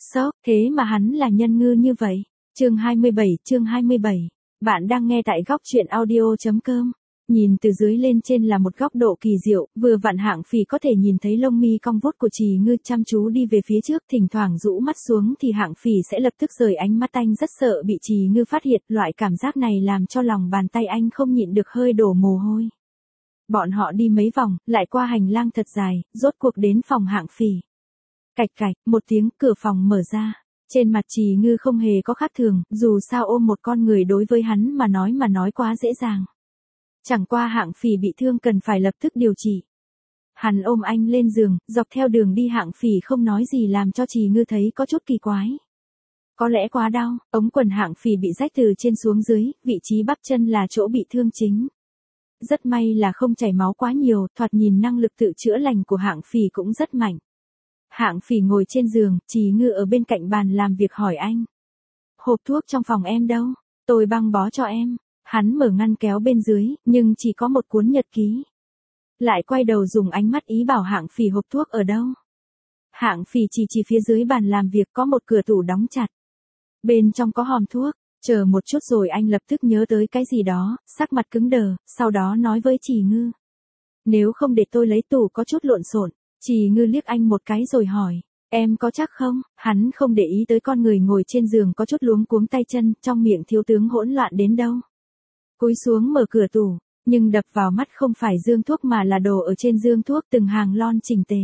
Sốc, thế mà hắn là nhân ngư như vậy. Chương 27. Bạn đang nghe tại góc truyện audio.com. Nhìn từ dưới lên trên là một góc độ kỳ diệu, vừa vặn Hạng Phỉ có thể nhìn thấy lông mi cong vút của Trì Ngư chăm chú đi về phía trước, thỉnh thoảng rũ mắt xuống thì Hạng Phỉ sẽ lập tức rời ánh mắt, anh rất sợ bị Trì Ngư phát hiện, loại cảm giác này làm cho lòng bàn tay anh không nhịn được hơi đổ mồ hôi. Bọn họ đi mấy vòng, lại qua hành lang thật dài, rốt cuộc đến phòng Hạng Phỉ. Cạch cạch, một tiếng cửa phòng mở ra. Trên mặt Trì Ngư không hề có khác thường, dù sao ôm một con người đối với hắn mà nói quá dễ dàng. Chẳng qua Hạng Phỉ bị thương cần phải lập tức điều trị. Hắn ôm anh lên giường, dọc theo đường đi Hạng Phỉ không nói gì làm cho Trì Ngư thấy có chút kỳ quái. Có lẽ quá đau, ống quần Hạng Phỉ bị rách từ trên xuống dưới, vị trí bắp chân là chỗ bị thương chính. Rất may là không chảy máu quá nhiều, thoạt nhìn năng lực tự chữa lành của Hạng Phỉ cũng rất mạnh. Hạng Phỉ ngồi trên giường, Trì Ngư ở bên cạnh bàn làm việc hỏi anh. Hộp thuốc trong phòng em đâu? Tôi băng bó cho em. Hắn mở ngăn kéo bên dưới, nhưng chỉ có một cuốn nhật ký. Lại quay đầu dùng ánh mắt ý bảo Hạng Phỉ hộp thuốc ở đâu. Hạng Phỉ chỉ phía dưới bàn làm việc có một cửa tủ đóng chặt. Bên trong có hòm thuốc, chờ một chút rồi anh lập tức nhớ tới cái gì đó, sắc mặt cứng đờ, sau đó nói với Trì Ngư. Nếu không để tôi lấy tủ có chút lộn xộn. Trì Ngư liếc anh một cái rồi hỏi, em có chắc không? Hắn không để ý tới con người ngồi trên giường có chút luống cuống tay chân, trong miệng thiếu tướng hỗn loạn đến đâu. Cúi xuống mở cửa tủ, nhưng đập vào mắt không phải dương thuốc mà là đồ ở trên dương thuốc, từng hàng lon chỉnh tề.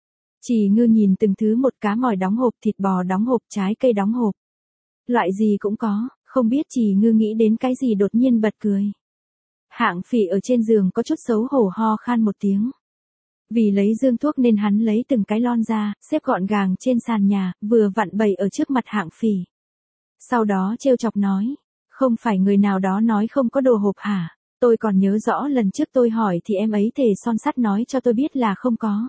Trì Ngư nhìn từng thứ một, cá mòi đóng hộp, thịt bò đóng hộp, trái cây đóng hộp. Loại gì cũng có, không biết Trì Ngư nghĩ đến cái gì đột nhiên bật cười. Hạng Phỉ ở trên giường có chút xấu hổ ho khan một tiếng. Vì lấy dương thuốc nên hắn lấy từng cái lon ra, xếp gọn gàng trên sàn nhà, vừa vặn bày ở trước mặt Hạng Phỉ. Sau đó trêu chọc nói, không phải người nào đó nói không có đồ hộp hả? Tôi còn nhớ rõ lần trước tôi hỏi thì em ấy thề son sắt nói cho tôi biết là không có.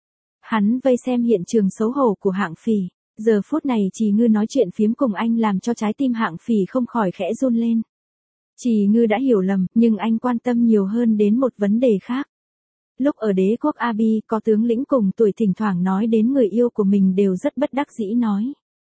Hắn vây xem hiện trường xấu hổ của Hạng Phỉ. Giờ phút này Trì Ngư nói chuyện phiếm cùng anh làm cho trái tim Hạng Phỉ không khỏi khẽ run lên. Trì Ngư đã hiểu lầm, nhưng anh quan tâm nhiều hơn đến một vấn đề khác. Lúc ở đế quốc Abi, có tướng lĩnh cùng tuổi thỉnh thoảng nói đến người yêu của mình đều rất bất đắc dĩ nói.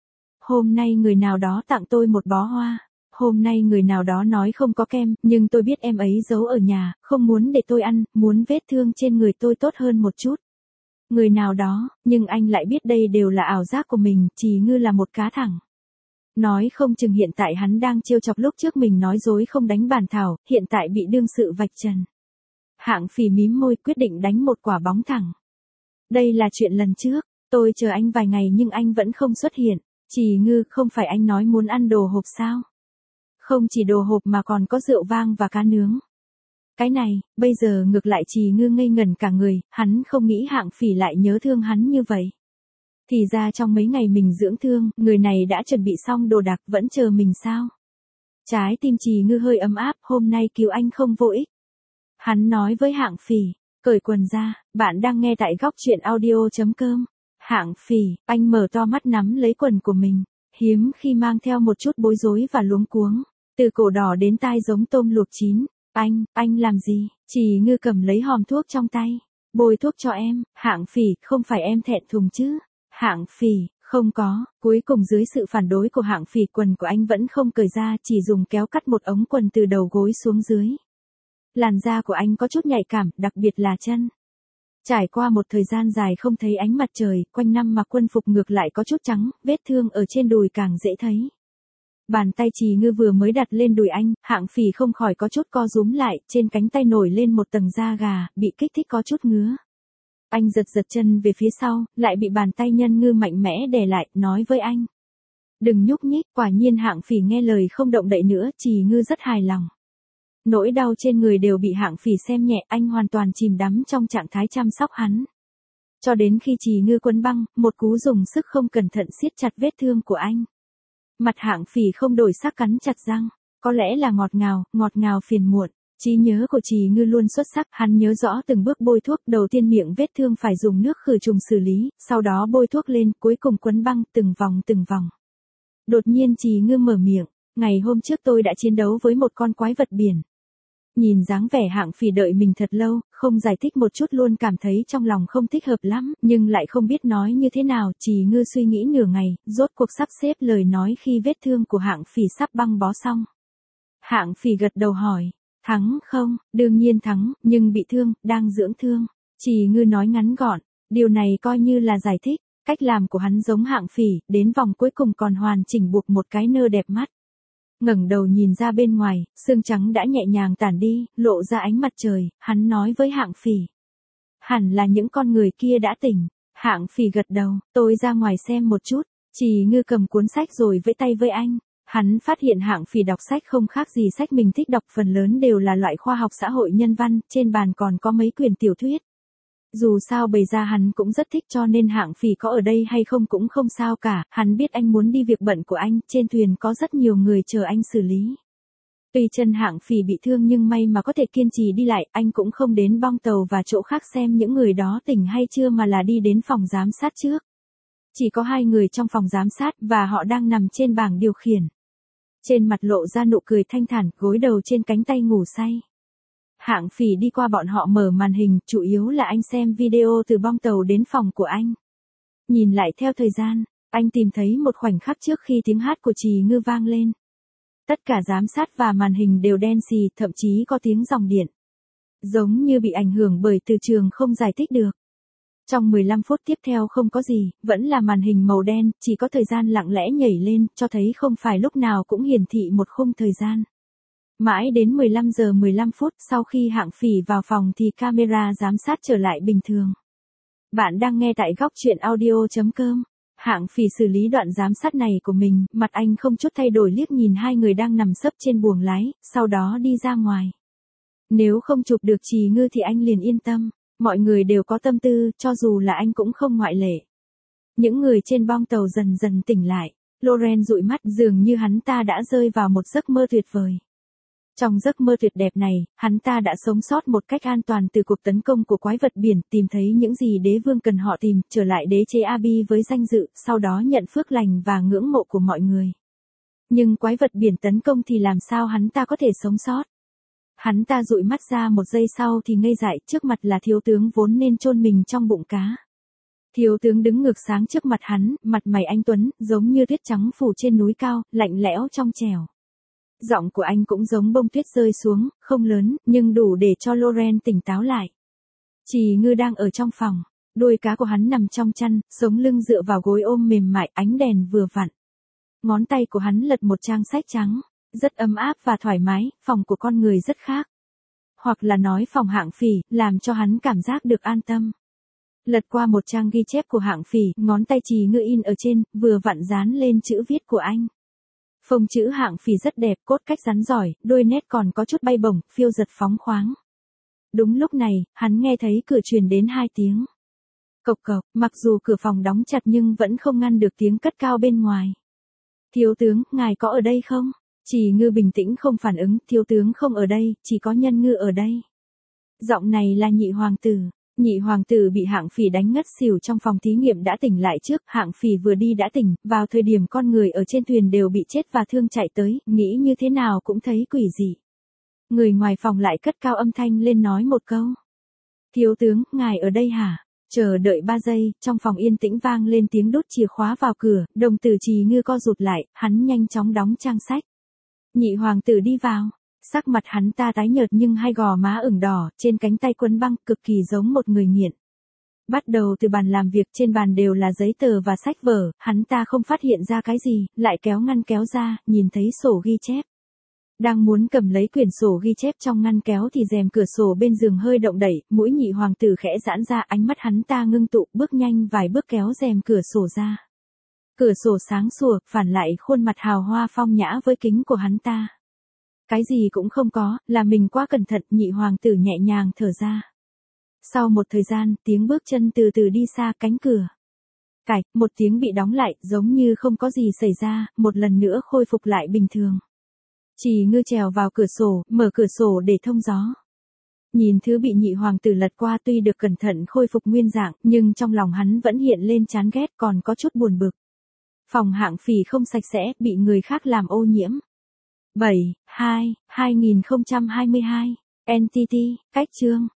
Hôm nay người nào đó tặng tôi một bó hoa. Hôm nay người nào đó nói không có kem, nhưng tôi biết em ấy giấu ở nhà, không muốn để tôi ăn, muốn vết thương trên người tôi tốt hơn một chút. Người nào đó, nhưng anh lại biết đây đều là ảo giác của mình, Trì Ngư là một cá thẳng. Nói không chừng hiện tại hắn đang trêu chọc lúc trước mình nói dối không đánh bàn thảo, hiện tại bị đương sự vạch trần. Hạng Phỉ mím môi quyết định đánh một quả bóng thẳng. Đây là chuyện lần trước, tôi chờ anh vài ngày nhưng anh vẫn không xuất hiện. Trì Ngư, không phải anh nói muốn ăn đồ hộp sao? Không chỉ đồ hộp mà còn có rượu vang và cá nướng. Cái này, bây giờ ngược lại Trì Ngư ngây ngẩn cả người, hắn không nghĩ Hạng Phỉ lại nhớ thương hắn như vậy. Thì ra trong mấy ngày mình dưỡng thương, người này đã chuẩn bị xong đồ đạc vẫn chờ mình sao? Trái tim Trì Ngư hơi ấm áp, hôm nay cứu anh không vô ích. Hắn nói với Hạng Phỉ, cởi quần ra, bạn đang nghe tại góc truyện audio.com. Hạng Phỉ, anh mở to mắt nắm lấy quần của mình, hiếm khi mang theo một chút bối rối và luống cuống, từ cổ đỏ đến tai giống tôm luộc chín. Anh làm gì? Trì Ngư cầm lấy hòm thuốc trong tay, bôi thuốc cho em. Hạng Phỉ, không phải em thẹn thùng chứ? Hạng Phỉ, không có. Cuối cùng dưới sự phản đối của Hạng Phỉ, quần của anh vẫn không cởi ra, chỉ dùng kéo cắt một ống quần từ đầu gối xuống dưới. Làn da của anh có chút nhạy cảm, đặc biệt là chân. Trải qua một thời gian dài không thấy ánh mặt trời, quanh năm mặc quân phục ngược lại có chút trắng, vết thương ở trên đùi càng dễ thấy. Bàn tay Trì Ngư vừa mới đặt lên đùi anh, Hạng Phỉ không khỏi có chút co rúm lại, trên cánh tay nổi lên một tầng da gà, bị kích thích có chút ngứa. Anh giật chân về phía sau, lại bị bàn tay Nhân Ngư mạnh mẽ đè lại, nói với anh. Đừng nhúc nhích, quả nhiên Hạng Phỉ nghe lời không động đậy nữa, Trì Ngư rất hài lòng. Nỗi đau trên người đều bị Hạng Phỉ xem nhẹ, anh hoàn toàn chìm đắm trong trạng thái chăm sóc hắn. Cho đến khi Trì Ngư quấn băng, một cú dùng sức không cẩn thận siết chặt vết thương của anh. Mặt Hạng Phỉ không đổi sắc, cắn chặt răng, có lẽ là ngọt ngào phiền muộn. Trí nhớ của Trì Ngư luôn xuất sắc, hắn nhớ rõ từng bước bôi thuốc, đầu tiên miệng vết thương phải dùng nước khử trùng xử lý, sau đó bôi thuốc lên, cuối cùng quấn băng từng vòng. Đột nhiên Trì Ngư mở miệng, ngày hôm trước tôi đã chiến đấu với một con quái vật biển. Nhìn dáng vẻ Hạng Phỉ đợi mình thật lâu, không giải thích một chút luôn cảm thấy trong lòng không thích hợp lắm, nhưng lại không biết nói như thế nào. Trì Ngư suy nghĩ nửa ngày, rốt cuộc sắp xếp lời nói khi vết thương của Hạng Phỉ sắp băng bó xong. Hạng Phỉ gật đầu hỏi, thắng không? Đương nhiên thắng, nhưng bị thương, đang dưỡng thương. Trì Ngư nói ngắn gọn, điều này coi như là giải thích. Cách làm của hắn giống Hạng Phỉ, đến vòng cuối cùng còn hoàn chỉnh buộc một cái nơ đẹp mắt. Ngẩng đầu nhìn ra bên ngoài, sương trắng đã nhẹ nhàng tản đi, lộ ra ánh mặt trời, hắn nói với Hạng Phỉ. Hẳn là những con người kia đã tỉnh. Hạng Phỉ gật đầu, tôi ra ngoài xem một chút. Trì Ngư cầm cuốn sách rồi vẫy tay với anh. Hắn phát hiện Hạng Phỉ đọc sách không khác gì sách mình thích đọc, phần lớn đều là loại khoa học xã hội nhân văn, trên bàn còn có mấy quyển tiểu thuyết. Dù sao bày ra hắn cũng rất thích, cho nên Hạng Phỉ có ở đây hay không cũng không sao cả, hắn biết anh muốn đi việc bận của anh, trên thuyền có rất nhiều người chờ anh xử lý. Tuy chân Hạng Phỉ bị thương nhưng may mà có thể kiên trì đi lại, anh cũng không đến bong tàu và chỗ khác xem những người đó tỉnh hay chưa mà là đi đến phòng giám sát trước. Chỉ có 2 người trong phòng giám sát và họ đang nằm trên bảng điều khiển. Trên mặt lộ ra nụ cười thanh thản, gối đầu trên cánh tay ngủ say. Hạng Phỉ đi qua bọn họ mở màn hình, chủ yếu là anh xem video từ bong tàu đến phòng của anh. Nhìn lại theo thời gian, anh tìm thấy một khoảnh khắc trước khi tiếng hát của Trì Ngư vang lên. Tất cả giám sát và màn hình đều đen xì, thậm chí có tiếng dòng điện. Giống như bị ảnh hưởng bởi từ trường không giải thích được. Trong 15 phút tiếp theo không có gì, vẫn là màn hình màu đen, chỉ có thời gian lặng lẽ nhảy lên, cho thấy không phải lúc nào cũng hiển thị một khung thời gian. Mãi đến 15 giờ 15 phút sau khi Hạng Phỉ vào phòng thì camera giám sát trở lại bình thường. Bạn đang nghe tại góc truyện audio.com. Hạng Phỉ xử lý đoạn giám sát này của mình, mặt anh không chút thay đổi liếc nhìn 2 người đang nằm sấp trên buồng lái, sau đó đi ra ngoài. Nếu không chụp được Trì Ngư thì anh liền yên tâm, mọi người đều có tâm tư, cho dù là anh cũng không ngoại lệ. Những người trên bong tàu dần dần tỉnh lại, Loren dụi mắt, dường như hắn ta đã rơi vào một giấc mơ tuyệt vời. Trong giấc mơ tuyệt đẹp này, hắn ta đã sống sót một cách an toàn từ cuộc tấn công của quái vật biển, tìm thấy những gì đế vương cần họ tìm, trở lại đế chế Abi với danh dự, sau đó nhận phước lành và ngưỡng mộ của mọi người. Nhưng quái vật biển tấn công thì làm sao hắn ta có thể sống sót? Hắn ta dụi mắt ra một giây sau thì ngây dại, trước mặt là thiếu tướng vốn nên chôn mình trong bụng cá. Thiếu tướng đứng ngược sáng trước mặt hắn, mặt mày anh tuấn, giống như tuyết trắng phủ trên núi cao, lạnh lẽo trong trẻo. Giọng của anh cũng giống bông tuyết rơi xuống, không lớn, nhưng đủ để cho Loren tỉnh táo lại. Trì Ngư đang ở trong phòng, đuôi cá của hắn nằm trong chăn, sống lưng dựa vào gối ôm mềm mại, ánh đèn vừa vặn. Ngón tay của hắn lật một trang sách trắng, rất ấm áp và thoải mái, phòng của con người rất khác. Hoặc là nói phòng Hạng Phỉ, làm cho hắn cảm giác được an tâm. Lật qua một trang ghi chép của Hạng Phỉ, ngón tay Trì Ngư in ở trên, vừa vặn dán lên chữ viết của anh. Phông chữ Hạng Phỉ rất đẹp, cốt cách rắn giỏi, đôi nét còn có chút bay bổng, phiêu giật phóng khoáng. Đúng lúc này, hắn nghe thấy cửa truyền đến 2 tiếng. Cộc cộc, mặc dù cửa phòng đóng chặt nhưng vẫn không ngăn được tiếng cất cao bên ngoài. Thiếu tướng, ngài có ở đây không? Trì Ngư bình tĩnh không phản ứng, thiếu tướng không ở đây, chỉ có Nhân Ngư ở đây. Giọng này là nhị hoàng tử. Nhị hoàng tử bị Hạng Phỉ đánh ngất xỉu trong phòng thí nghiệm đã tỉnh lại trước, Hạng Phỉ vừa đi đã tỉnh, vào thời điểm con người ở trên thuyền đều bị chết và thương chạy tới, nghĩ như thế nào cũng thấy quỷ dị. Người ngoài phòng lại cất cao âm thanh lên nói một câu. Thiếu tướng, ngài ở đây hả? Chờ đợi 3 giây, trong phòng yên tĩnh vang lên tiếng đút chìa khóa vào cửa, đồng tử Trì Ngư co rụt lại, hắn nhanh chóng đóng trang sách. Nhị hoàng tử đi vào. Sắc mặt hắn ta tái nhợt nhưng hai gò má ửng đỏ, trên cánh tay quấn băng, cực kỳ giống một người nghiện. Bắt đầu từ bàn làm việc, trên bàn đều là giấy tờ và sách vở, hắn ta không phát hiện ra cái gì, lại kéo ngăn kéo ra, nhìn thấy sổ ghi chép. Đang muốn cầm lấy quyển sổ ghi chép trong ngăn kéo thì rèm cửa sổ bên giường hơi động đẩy, mũi nhị hoàng tử khẽ giãn ra, ánh mắt hắn ta ngưng tụ, bước nhanh vài bước kéo rèm cửa sổ ra. Cửa sổ sáng sủa, phản lại khuôn mặt hào hoa phong nhã với kính của hắn ta. Cái gì cũng không có, là mình quá cẩn thận, nhị hoàng tử nhẹ nhàng thở ra. Sau một thời gian, tiếng bước chân từ từ đi xa, cánh cửa. Cạch, một tiếng bị đóng lại, giống như không có gì xảy ra, một lần nữa khôi phục lại bình thường. Trì Ngư trèo vào cửa sổ, mở cửa sổ để thông gió. Nhìn thứ bị nhị hoàng tử lật qua tuy được cẩn thận khôi phục nguyên dạng, nhưng trong lòng hắn vẫn hiện lên chán ghét, còn có chút buồn bực. Phòng Hạng Phỉ không sạch sẽ, bị người khác làm ô nhiễm. 7/2/2022 Entity, cách chương.